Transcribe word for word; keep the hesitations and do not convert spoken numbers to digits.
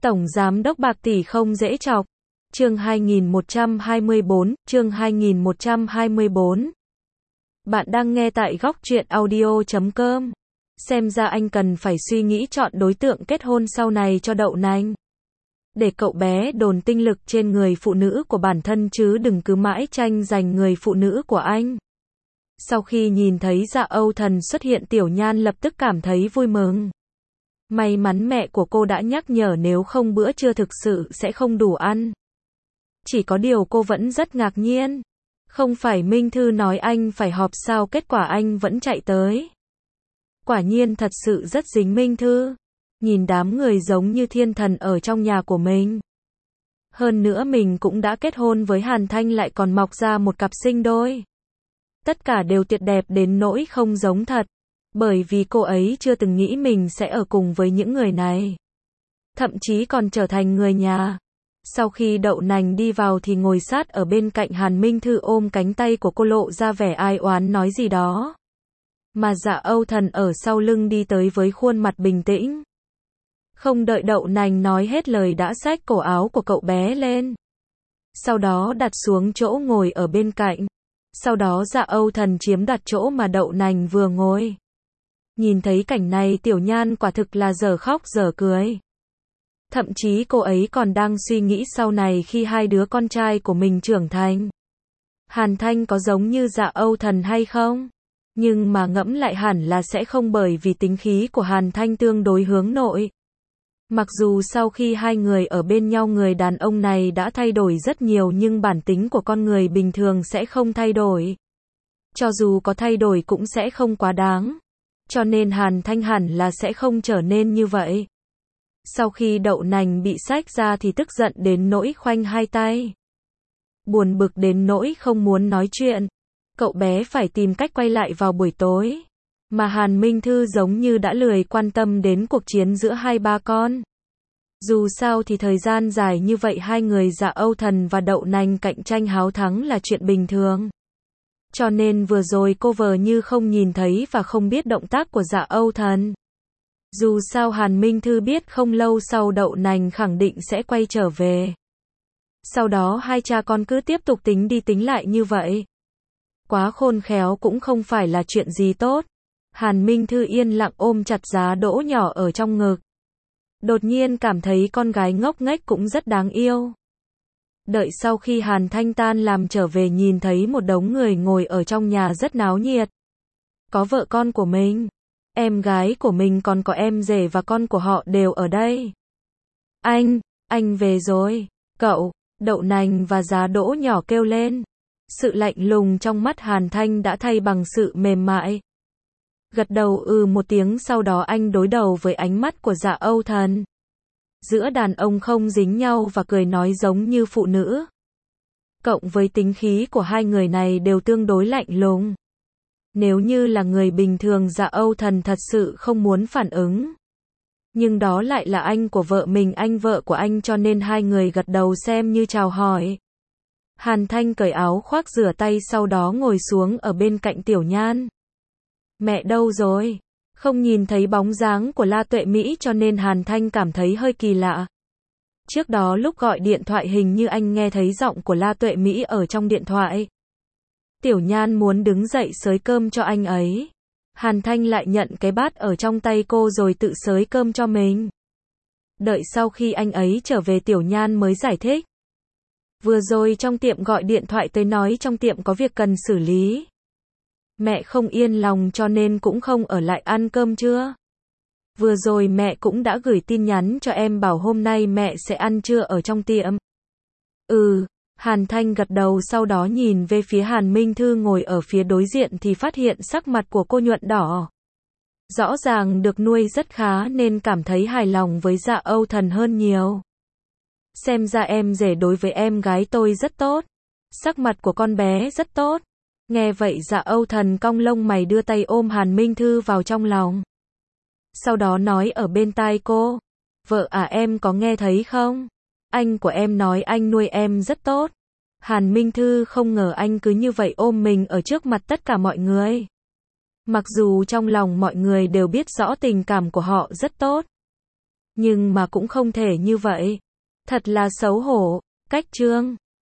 Tổng Giám đốc bạc tỷ không dễ chọc. Chương hai nghìn một trăm hai mươi bốn, chương hai nghìn một trăm hai mươi bốn. Bạn đang nghe tại góc truyện audio chấm com. Xem ra anh cần phải suy nghĩ chọn đối tượng kết hôn sau này cho đậu nành. Để cậu bé đồn tinh lực trên người phụ nữ của bản thân chứ đừng cứ mãi tranh giành người phụ nữ của anh. Sau khi nhìn thấy Dạ Âu Thần xuất hiện, Tiểu Nhan lập tức cảm thấy vui mừng. May mắn mẹ của cô đã nhắc nhở, nếu không bữa trưa thực sự sẽ không đủ ăn. Chỉ có điều cô vẫn rất ngạc nhiên. Không phải Minh Thư nói anh phải họp sao kết quả anh vẫn chạy tới. Quả nhiên thật sự rất dính Minh Thư. Nhìn đám người giống như thiên thần ở trong nhà của mình. Hơn nữa mình cũng đã kết hôn với Hàn Thanh, lại còn mọc ra một cặp sinh đôi. Tất cả đều tuyệt đẹp đến nỗi không giống thật. Bởi vì cô ấy chưa từng nghĩ mình sẽ ở cùng với những người này. Thậm chí còn trở thành người nhà. Sau khi đậu nành đi vào thì ngồi sát ở bên cạnh Hàn Minh Thư, ôm cánh tay của cô lộ ra vẻ ai oán nói gì đó. Mà Dạ Âu Thần ở sau lưng đi tới với khuôn mặt bình tĩnh. Không đợi đậu nành nói hết lời đã xách cổ áo của cậu bé lên. Sau đó đặt xuống chỗ ngồi ở bên cạnh. Sau đó Dạ Âu Thần chiếm đặt chỗ mà đậu nành vừa ngồi. Nhìn thấy cảnh này, Tiểu Nhan quả thực là dở khóc dở cười. Thậm chí cô ấy còn đang suy nghĩ sau này khi hai đứa con trai của mình trưởng thành. Hàn Thanh có giống như Dạ Âu Thần hay không? Nhưng mà ngẫm lại hẳn là sẽ không, bởi vì tính khí của Hàn Thanh tương đối hướng nội. Mặc dù sau khi hai người ở bên nhau, người đàn ông này đã thay đổi rất nhiều, nhưng bản tính của con người bình thường sẽ không thay đổi. Cho dù có thay đổi cũng sẽ không quá đáng. Cho nên Hàn Thanh hẳn là sẽ không trở nên như vậy. Sau khi đậu nành bị xách ra thì tức giận đến nỗi khoanh hai tay. Buồn bực đến nỗi không muốn nói chuyện. Cậu bé phải tìm cách quay lại vào buổi tối. Mà Hàn Minh Thư giống như đã lười quan tâm đến cuộc chiến giữa hai ba con. Dù sao thì thời gian dài như vậy hai người Dạ Âu Thần và đậu nành cạnh tranh háo thắng là chuyện bình thường. Cho nên vừa rồi cô vờ như không nhìn thấy và không biết động tác của Dạ Âu Thần. Dù sao Hàn Minh Thư biết không lâu sau đậu nành khẳng định sẽ quay trở về. Sau đó hai cha con cứ tiếp tục tính đi tính lại như vậy. Quá khôn khéo cũng không phải là chuyện gì tốt. Hàn Minh Thư yên lặng ôm chặt Giá Đỗ nhỏ ở trong ngực. Đột nhiên cảm thấy con gái ngốc nghếch cũng rất đáng yêu. Đợi sau khi Hàn Thanh tan làm trở về, nhìn thấy một đống người ngồi ở trong nhà rất náo nhiệt. Có vợ con của mình, em gái của mình, còn có em rể và con của họ đều ở đây. Anh, anh về rồi. Cậu, đậu nành và Giá Đỗ nhỏ kêu lên. Sự lạnh lùng trong mắt Hàn Thanh đã thay bằng sự mềm mại. Gật đầu ừ một tiếng, sau đó anh đối đầu với ánh mắt của Dạ Âu Thần. Giữa đàn ông không dính nhau và cười nói giống như phụ nữ. Cộng với tính khí của hai người này đều tương đối lạnh lùng. Nếu như là người bình thường, Dạ Âu Thần thật sự không muốn phản ứng. Nhưng đó lại là anh của vợ mình, anh vợ của anh, cho nên hai người gật đầu xem như chào hỏi. Hàn Thanh cởi áo khoác rửa tay, sau đó ngồi xuống ở bên cạnh Tiểu Nhan. Mẹ đâu rồi? Không nhìn thấy bóng dáng của La Tuệ Mỹ, cho nên Hàn Thanh cảm thấy hơi kỳ lạ. Trước đó lúc gọi điện thoại hình như anh nghe thấy giọng của La Tuệ Mỹ ở trong điện thoại. Tiểu Nhan muốn đứng dậy xới cơm cho anh ấy. Hàn Thanh lại nhận cái bát ở trong tay cô rồi tự xới cơm cho mình. Đợi sau khi anh ấy trở về, Tiểu Nhan mới giải thích. Vừa rồi trong tiệm gọi điện thoại tới nói trong tiệm có việc cần xử lý. Mẹ không yên lòng cho nên cũng không ở lại ăn cơm trưa. Vừa rồi mẹ cũng đã gửi tin nhắn cho em bảo hôm nay mẹ sẽ ăn trưa ở trong tiệm. Ừ, Hàn Thanh gật đầu, sau đó nhìn về phía Hàn Minh Thư ngồi ở phía đối diện thì phát hiện sắc mặt của cô nhuận đỏ. Rõ ràng được nuôi rất khá nên cảm thấy hài lòng với Dạ Âu Thần hơn nhiều. Xem ra em rể đối với em gái tôi rất tốt. Sắc mặt của con bé rất tốt. Nghe vậy Dạ Âu Thần cong lông mày, đưa tay ôm Hàn Minh Thư vào trong lòng. Sau đó nói ở bên tai cô. Vợ à, em có nghe thấy không? Anh của em nói anh nuôi em rất tốt. Hàn Minh Thư không ngờ anh cứ như vậy ôm mình ở trước mặt tất cả mọi người. Mặc dù trong lòng mọi người đều biết rõ tình cảm của họ rất tốt. Nhưng mà cũng không thể như vậy. Thật là xấu hổ. Cách chương